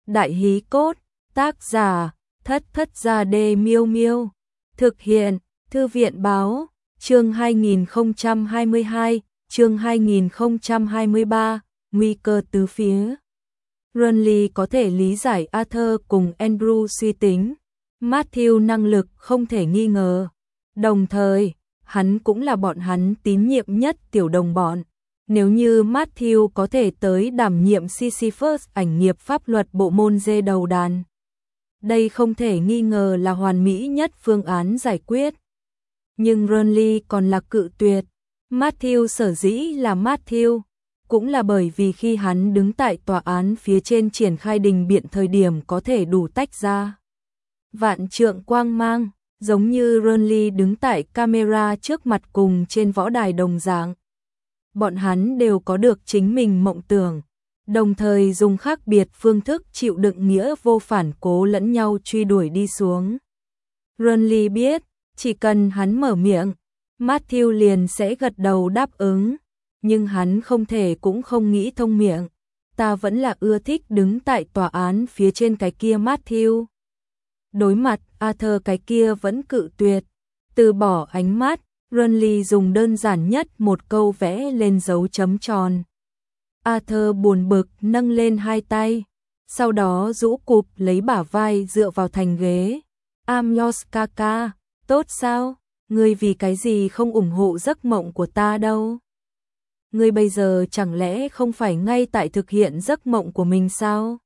Đại hí cốt, tác giả, Thất Thất Gia Đê Miêu Miêu. Thực hiện, Thư viện báo, chương 2022, chương 2023, nguy cơ tứ phía. Renly có thể lý giải Arthur cùng Andrew suy tính. Matthew năng lực không thể nghi ngờ. Đồng thời, hắn cũng là bọn hắn tín nhiệm nhất tiểu đồng bọn. Nếu như Matthew có thể tới đảm nhiệm Sisyphus ảnh nghiệp pháp luật bộ môn dê đầu đàn. Đây không thể nghi ngờ là hoàn mỹ nhất phương án giải quyết. Nhưng Renly còn là cự tuyệt. Matthew sở dĩ là Matthew, cũng là bởi vì khi hắn đứng tại tòa án phía trên triển khai đình biện thời điểm có thể đủ tách ra vạn trượng quang mang, giống như Renly đứng tại camera trước mặt cùng trên võ đài đồng dạng. Bọn hắn đều có được chính mình mộng tưởng, đồng thời dùng khác biệt phương thức chịu đựng nghĩa vô phản cố lẫn nhau truy đuổi đi xuống. Renly biết, chỉ cần hắn mở miệng, Matthew liền sẽ gật đầu đáp ứng, nhưng hắn không thể cũng không nghĩ thông miệng. Ta vẫn là ưa thích đứng tại tòa án phía trên cái kia Matthew. Đối mặt Arthur cái kia vẫn cự tuyệt, từ bỏ ánh mắt, Renly dùng đơn giản nhất một câu vẽ lên dấu chấm tròn. Arthur buồn bực nâng lên hai tay, sau đó rũ cụp lấy bả vai dựa vào thành ghế. I'm yours kaka, tốt sao? Ngươi vì cái gì không ủng hộ giấc mộng của ta đâu? Ngươi bây giờ chẳng lẽ không phải ngay tại thực hiện giấc mộng của mình sao?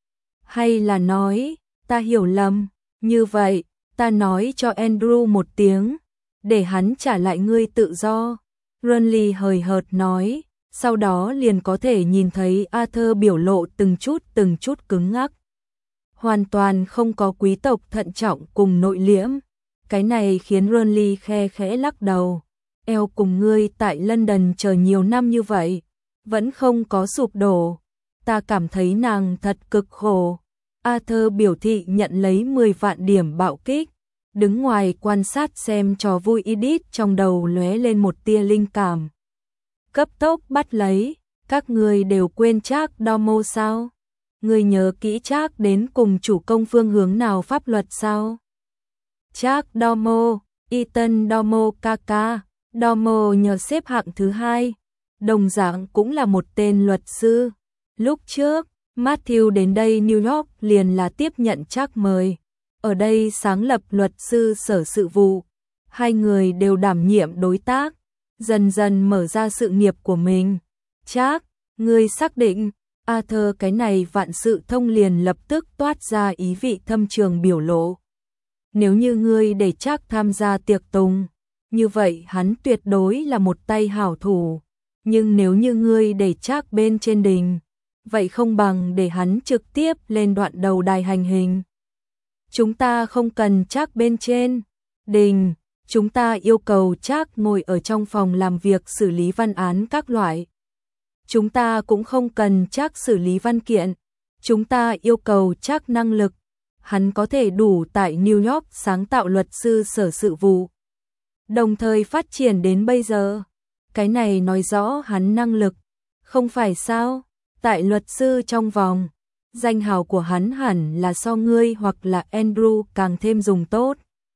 Hay là nói, ta hiểu lầm, như vậy, ta nói cho Andrew một tiếng, để hắn trả lại ngươi tự do. Renly hời hợt nói, sau đó liền có thể nhìn thấy Arthur biểu lộ từng chút cứng ngắc. Hoàn toàn không có quý tộc thận trọng cùng nội liễm. Cái này khiến Renly khe khẽ lắc đầu. Eo cùng ngươi tại London chờ nhiều năm như vậy, vẫn không có sụp đổ. Ta cảm thấy nàng thật cực khổ. Arthur biểu thị nhận lấy 10 vạn điểm bạo kích. Đứng ngoài quan sát xem trò vui Edith trong đầu lóe lên một tia linh cảm. Cấp tốc bắt lấy, các ngươi đều quên Jack Domo sao? Ngươi nhớ kỹ Jack đến cùng chủ công phương hướng nào pháp luật sao? Jack Domo, Ethan Domo kaka, Domo nhờ xếp hạng thứ 2, đồng dạng cũng là một tên luật sư. Lúc trước, Matthew đến đây New York liền là tiếp nhận Jack mời. Ở đây sáng lập luật sư sở sự vụ, hai người đều đảm nhiệm đối tác, dần dần mở ra sự nghiệp của mình. Jack, ngươi xác định? Arthur cái này vạn sự thông liền lập tức toát ra ý vị thâm trường biểu lộ. Nếu như ngươi để Jack tham gia tiệc tùng, như vậy hắn tuyệt đối là một tay hảo thủ. Nhưng nếu như ngươi để Jack bên trên đình, vậy không bằng để hắn trực tiếp lên đoạn đầu đài hành hình. Chúng ta không cần Jack bên trên đình, chúng ta yêu cầu Jack ngồi ở trong phòng làm việc xử lý văn án các loại. Chúng ta cũng không cần Jack xử lý văn kiện, chúng ta yêu cầu Jack năng lực. Hắn có thể đủ tại New York sáng tạo luật sư sở sự vụ, đồng thời phát triển đến bây giờ. Cái này nói rõ hắn năng lực, không phải sao? Tại luật sư trong vòng, danh hào của hắn hẳn là so ngươi hoặc là Andrew càng thêm dùng tốt.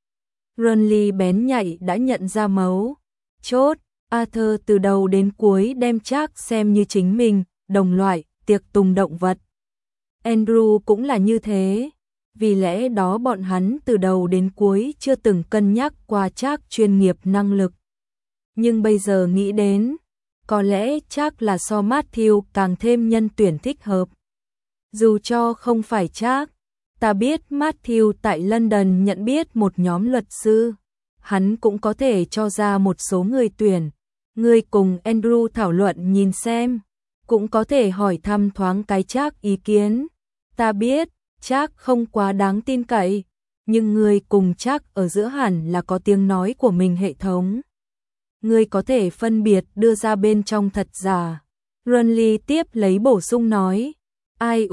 Renly bén nhạy đã nhận ra mấu chốt. Arthur từ đầu đến cuối đem Jack xem như chính mình, đồng loại, tiệc tùng động vật. Andrew cũng là như thế. Vì lẽ đó bọn hắn từ đầu đến cuối chưa từng cân nhắc qua Jack chuyên nghiệp năng lực. Nhưng bây giờ nghĩ đến, có lẽ Jack là so Matthew càng thêm nhân tuyển thích hợp. Dù cho không phải Jack, ta biết Matthew tại London nhận biết một nhóm luật sư. Hắn cũng có thể cho ra một số người tuyển. Ngươi cùng Andrew thảo luận nhìn xem, cũng có thể hỏi thăm thoáng cái Jack ý kiến. Ta biết, Jack không quá đáng tin cậy, nhưng ngươi cùng Jack ở giữa hẳn là có tiếng nói của mình hệ thống. Ngươi có thể phân biệt đưa ra bên trong thật giả. Renly tiếp lấy bổ sung nói. Ai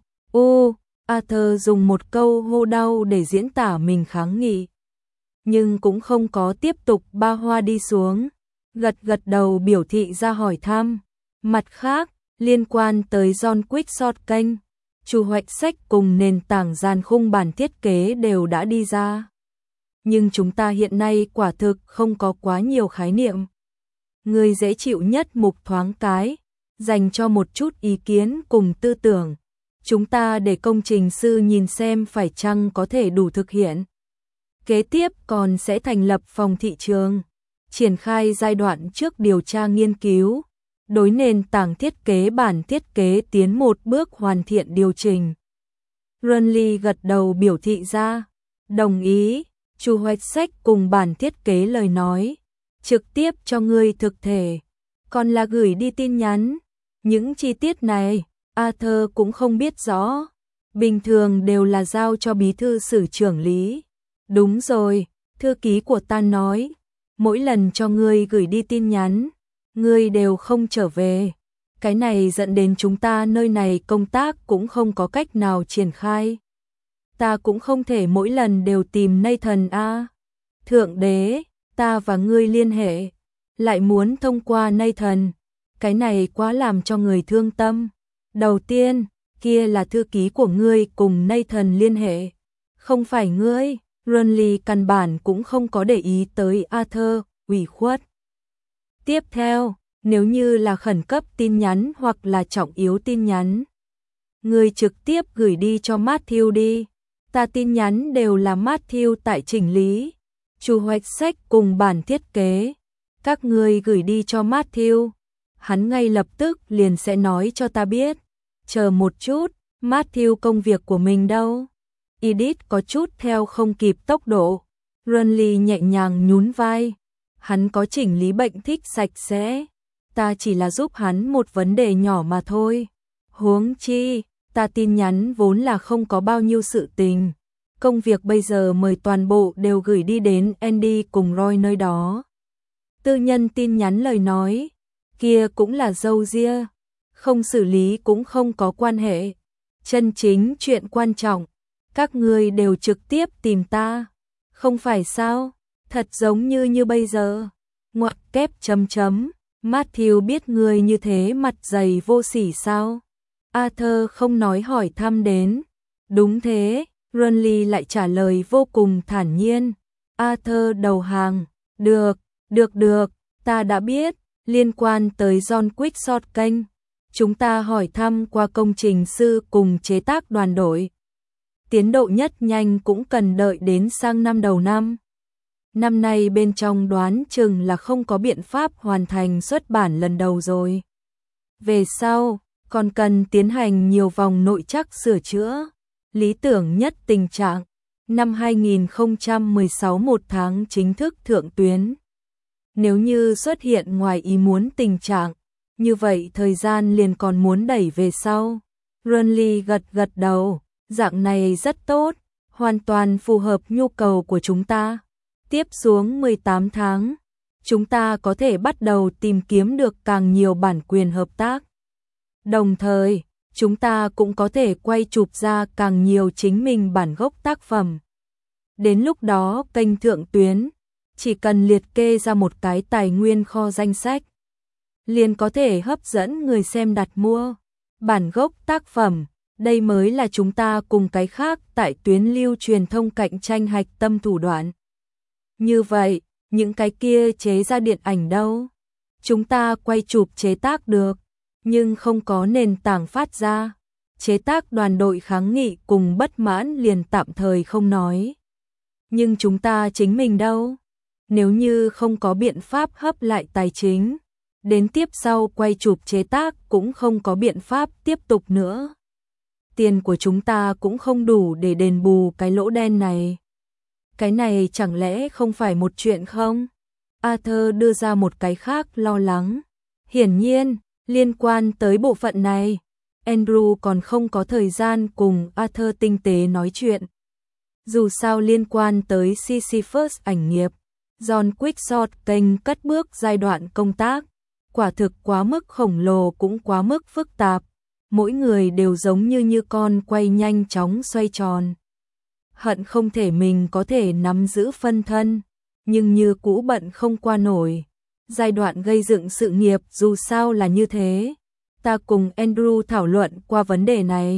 Arthur dùng một câu hô đau để diễn tả mình kháng nghị. Nhưng cũng không có tiếp tục ba hoa đi xuống. Gật đầu biểu thị ra hỏi thăm. Mặt khác, liên quan tới John Quixote kênh, Chu hoạch sách cùng nền tảng dàn khung bản thiết kế đều đã đi ra. Nhưng chúng ta hiện nay quả thực không có quá nhiều khái niệm. Người dễ chịu nhất mục thoáng cái, dành cho một chút ý kiến cùng tư tưởng. Chúng ta để công trình sư nhìn xem phải chăng có thể đủ thực hiện. Kế tiếp còn sẽ thành lập phòng thị trường, triển khai giai đoạn trước điều tra nghiên cứu, đối nền tảng thiết kế bản thiết kế tiến một bước hoàn thiện điều chỉnh. Runly gật đầu biểu thị ra, đồng ý. Chu hoạch sách cùng bản thiết kế lời nói, trực tiếp cho ngươi thực thể, còn là gửi đi tin nhắn. Những chi tiết này, Arthur cũng không biết rõ, bình thường đều là giao cho bí thư sử trưởng lý. Đúng rồi, thư ký của ta nói, mỗi lần cho ngươi gửi đi tin nhắn, ngươi đều không trở về. Cái này dẫn đến chúng ta nơi này công tác cũng không có cách nào triển khai. Ta cũng không thể mỗi lần đều tìm Nathan a. Thượng đế, ta và ngươi liên hệ, lại muốn thông qua Nathan. Cái này quá làm cho người thương tâm. Đầu tiên, kia là thư ký của ngươi cùng Nathan liên hệ, không phải ngươi. Runly căn bản cũng không có để ý tới Arthur, ủy khuất. Tiếp theo, nếu như là khẩn cấp tin nhắn hoặc là trọng yếu tin nhắn, ngươi trực tiếp gửi đi cho Matthew đi. Ta tin nhắn đều là Matthew tại chỉnh lý. Chu hoạch sách cùng bản thiết kế, các ngươi gửi đi cho Matthew, hắn ngay lập tức liền sẽ nói cho ta biết. Chờ một chút, Matthew công việc của mình đâu? Edith có chút theo không kịp tốc độ. Runly nhẹ nhàng nhún vai. Hắn có chỉnh lý bệnh thích sạch sẽ. Ta chỉ là giúp hắn một vấn đề nhỏ mà thôi. Huống chi, ta tin nhắn vốn là không có bao nhiêu sự tình. Công việc bây giờ mời toàn bộ đều gửi đi đến Andy cùng Roy nơi đó. Tư nhân tin nhắn lời nói, kia cũng là dâu ria, không xử lý cũng không có quan hệ. Chân chính chuyện quan trọng, các ngươi đều trực tiếp tìm ta, không phải sao? Thật giống như bây giờ. Ngoặc kép chấm chấm, Matthew biết ngươi như thế mặt dày vô sỉ sao? Arthur không nói hỏi thăm đến. Đúng thế, Runly lại trả lời vô cùng thản nhiên. Arthur đầu hàng, được, ta đã biết, liên quan tới John Quickshot kênh. Chúng ta hỏi thăm qua công trình sư cùng chế tác đoàn đội. Tiến độ nhất nhanh cũng cần đợi đến sang năm đầu năm. Năm nay bên trong đoán chừng là không có biện pháp hoàn thành xuất bản lần đầu rồi. Về sau, còn cần tiến hành nhiều vòng nội trắc sửa chữa. Lý tưởng nhất tình trạng, năm 2016 một tháng chính thức thượng tuyến. Nếu như xuất hiện ngoài ý muốn tình trạng, như vậy thời gian liền còn muốn đẩy về sau. Runly gật đầu, dạng này rất tốt, hoàn toàn phù hợp nhu cầu của chúng ta. Tiếp xuống 18 tháng, chúng ta có thể bắt đầu tìm kiếm được càng nhiều bản quyền hợp tác. Đồng thời, chúng ta cũng có thể quay chụp ra càng nhiều chính mình bản gốc tác phẩm. Đến lúc đó kênh thượng tuyến, chỉ cần liệt kê ra một cái tài nguyên kho danh sách, liền có thể hấp dẫn người xem đặt mua. Bản gốc tác phẩm, đây mới là chúng ta cùng cái khác tại tuyến lưu truyền thông cạnh tranh hạch tâm thủ đoạn. Như vậy, những cái kia chế ra điện ảnh đâu? Chúng ta quay chụp chế tác được, nhưng không có nền tảng phát ra. Chế tác đoàn đội kháng nghị cùng bất mãn liền tạm thời không nói. Nhưng chúng ta chính mình đâu? Nếu như không có biện pháp hấp lại tài chính, đến tiếp sau quay chụp chế tác cũng không có biện pháp tiếp tục nữa. Tiền của chúng ta cũng không đủ để đền bù cái lỗ đen này. Cái này chẳng lẽ không phải một chuyện không? Arthur đưa ra một cái khác lo lắng. Hiển nhiên, liên quan tới bộ phận này, Andrew còn không có thời gian cùng Arthur tinh tế nói chuyện. Dù sao liên quan tới Sisyphus ảnh nghiệp, John Quickshot kênh cất bước giai đoạn công tác, quả thực quá mức khổng lồ cũng quá mức phức tạp. Mỗi người đều giống như con quay nhanh chóng xoay tròn. Hận không thể mình có thể nắm giữ phân thân, nhưng như cũ bận không qua nổi. Giai đoạn gây dựng sự nghiệp dù sao là như thế. Ta cùng Andrew thảo luận qua vấn đề này.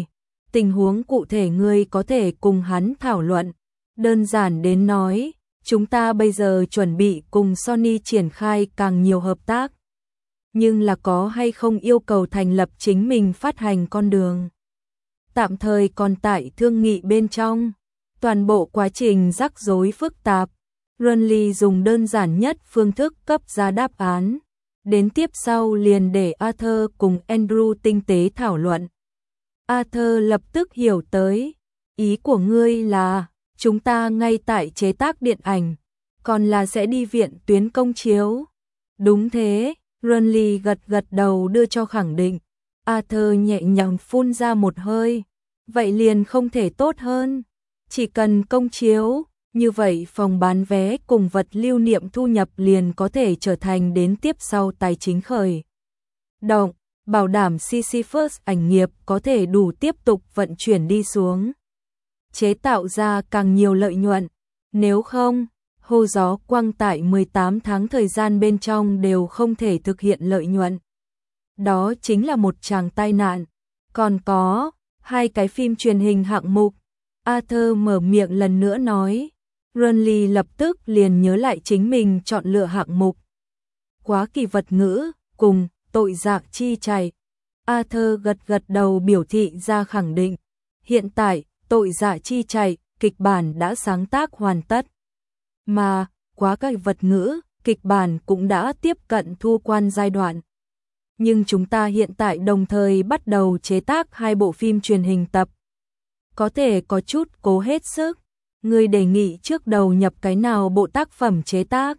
tình huống cụ thể ngươi có thể cùng hắn thảo luận. Đơn giản đến nói, chúng ta bây giờ chuẩn bị cùng Sony triển khai càng nhiều hợp tác. Nhưng là có hay không yêu cầu thành lập chính mình phát hành con đường. Tạm thời còn tại thương nghị bên trong. Toàn bộ quá trình rắc rối phức tạp. Runley dùng đơn giản nhất phương thức cấp ra đáp án. Đến tiếp sau liền để Arthur cùng Andrew tinh tế thảo luận. Arthur lập tức hiểu tới. Ý của ngươi là, chúng ta ngay tại chế tác điện ảnh, còn là sẽ đi viện tuyến công chiếu. Đúng thế, Runley gật gật đầu đưa cho khẳng định. Arthur nhẹ nhàng phun ra một hơi. Vậy liền không thể tốt hơn. Chỉ cần công chiếu, như vậy phòng bán vé cùng vật lưu niệm thu nhập liền có thể trở thành đến tiếp sau tài chính khởi động, bảo đảm Sisyphus ảnh nghiệp có thể đủ tiếp tục vận chuyển đi xuống. Chế tạo ra càng nhiều lợi nhuận, nếu không, hô gió quăng tại 18 tháng thời gian bên trong đều không thể thực hiện lợi nhuận. Đó chính là một tràng tai nạn. Còn có 2 cái phim truyền hình hạng mục. Arthur mở miệng lần nữa nói. Runley lập tức liền nhớ lại chính mình chọn lựa hạng mục. Quá kỳ vật ngữ, cùng tội dạ chi chạy. Arthur gật gật đầu biểu thị ra khẳng định. Hiện tại, tội dạ chi chạy, kịch bản đã sáng tác hoàn tất. Mà, quá kỳ vật ngữ, kịch bản cũng đã tiếp cận thu quan giai đoạn. Nhưng chúng ta hiện tại đồng thời bắt đầu chế tác 2 bộ phim truyền hình tập. Có thể có chút cố hết sức. Người đề nghị trước đầu nhập cái nào bộ tác phẩm chế tác.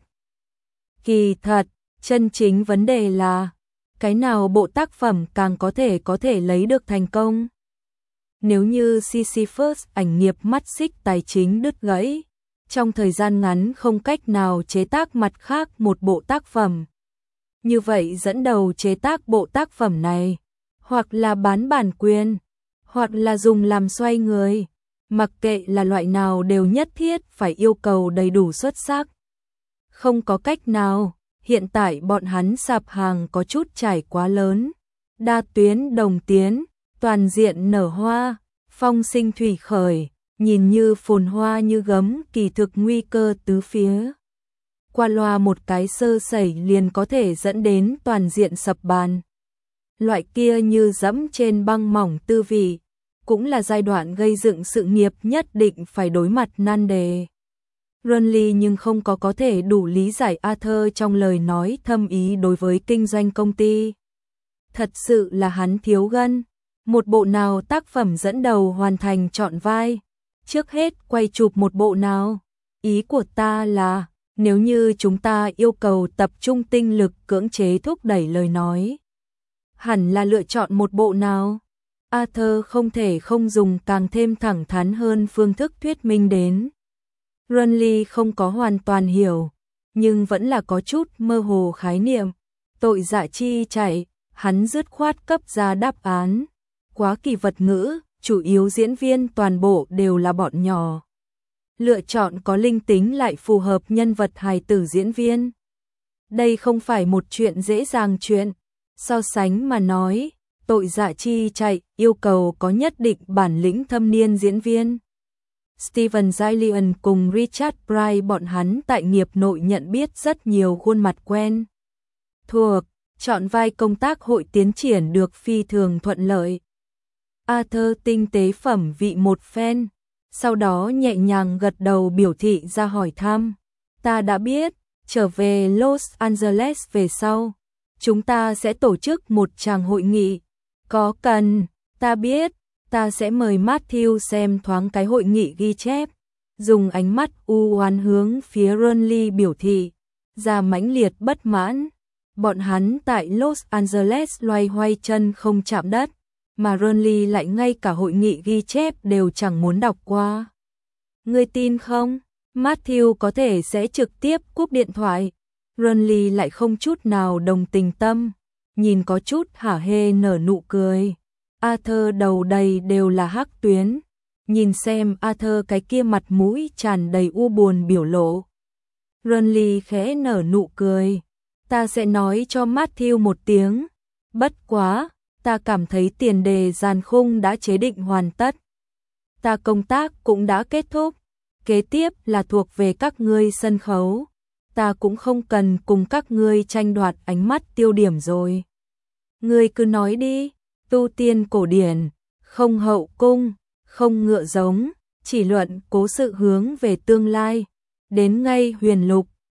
Kỳ thật, chân chính vấn đề là cái nào bộ tác phẩm càng có thể lấy được thành công. Nếu như Sisyphus ảnh nghiệp mắt xích tài chính đứt gãy, trong thời gian ngắn không cách nào chế tác mặt khác một bộ tác phẩm. Như vậy dẫn đầu chế tác bộ tác phẩm này, hoặc là bán bản quyền, hoặc là dùng làm xoay người. Mặc kệ là loại nào đều nhất thiết phải yêu cầu đầy đủ xuất sắc. Không có cách nào, hiện tại bọn hắn sạp hàng có chút trải quá lớn. Đa tuyến đồng tiến, toàn diện nở hoa, phong sinh thủy khởi, nhìn như phồn hoa như gấm, kỳ thực nguy cơ tứ phía. Qua loa một cái sơ sẩy liền có thể dẫn đến toàn diện sập bàn. Loại kia như dẫm trên băng mỏng tư vị, cũng là giai đoạn gây dựng sự nghiệp nhất định phải đối mặt nan đề. Runley nhưng không có thể đủ lý giải Arthur trong lời nói thâm ý đối với kinh doanh công ty. Thật sự là hắn thiếu gân. Một bộ nào tác phẩm dẫn đầu hoàn thành trọn vai. Trước hết quay chụp một bộ nào. Ý của ta là, nếu như chúng ta yêu cầu tập trung tinh lực cưỡng chế thúc đẩy lời nói, hẳn là lựa chọn một bộ nào. Arthur không thể không dùng càng thêm thẳng thắn hơn phương thức thuyết minh đến. Runley không có hoàn toàn hiểu, nhưng vẫn là có chút mơ hồ khái niệm. Tội dạ chi chạy, hắn dứt khoát cấp ra đáp án. Quá kỳ vật ngữ, chủ yếu diễn viên toàn bộ đều là bọn nhỏ. Lựa chọn có linh tính lại phù hợp nhân vật hài tử diễn viên. Đây không phải một chuyện dễ dàng chuyện. So sánh mà nói, tội dạ chi chạy yêu cầu có nhất định bản lĩnh thâm niên diễn viên. Steven Zaillian cùng Richard Pryor bọn hắn tại nghiệp nội nhận biết rất nhiều khuôn mặt quen thuộc, chọn vai công tác hội tiến triển được phi thường thuận lợi. Arthur tinh tế phẩm vị một phen, sau đó nhẹ nhàng gật đầu biểu thị ra hỏi thăm. Ta đã biết, trở về Los Angeles về sau, chúng ta sẽ tổ chức một tràng hội nghị. Có cần, ta biết, ta sẽ mời Matthew xem thoáng cái hội nghị ghi chép. Dùng ánh mắt u oán hướng phía Runley biểu thị, ra mãnh liệt bất mãn. Bọn hắn tại Los Angeles loay hoay chân không chạm đất, mà Runley lại ngay cả hội nghị ghi chép đều chẳng muốn đọc qua. Ngươi tin không? Matthew có thể sẽ trực tiếp cúp điện thoại. Runley lại không chút nào đồng tình tâm, nhìn có chút hả hê nở nụ cười. Arthur đầu đầy đều là hắc tuyến, nhìn xem Arthur cái kia mặt mũi tràn đầy u buồn biểu lộ. Runley khẽ nở nụ cười, ta sẽ nói cho Matthew một tiếng, bất quá, ta cảm thấy tiền đề dàn khung đã chế định hoàn tất. Ta công tác cũng đã kết thúc, kế tiếp là thuộc về các ngươi sân khấu. Ta cũng không cần cùng các ngươi tranh đoạt ánh mắt tiêu điểm rồi. Ngươi cứ nói đi, tu tiên cổ điển, không hậu cung, không ngựa giống, chỉ luận cố sự hướng về tương lai. Đến ngay huyền lục,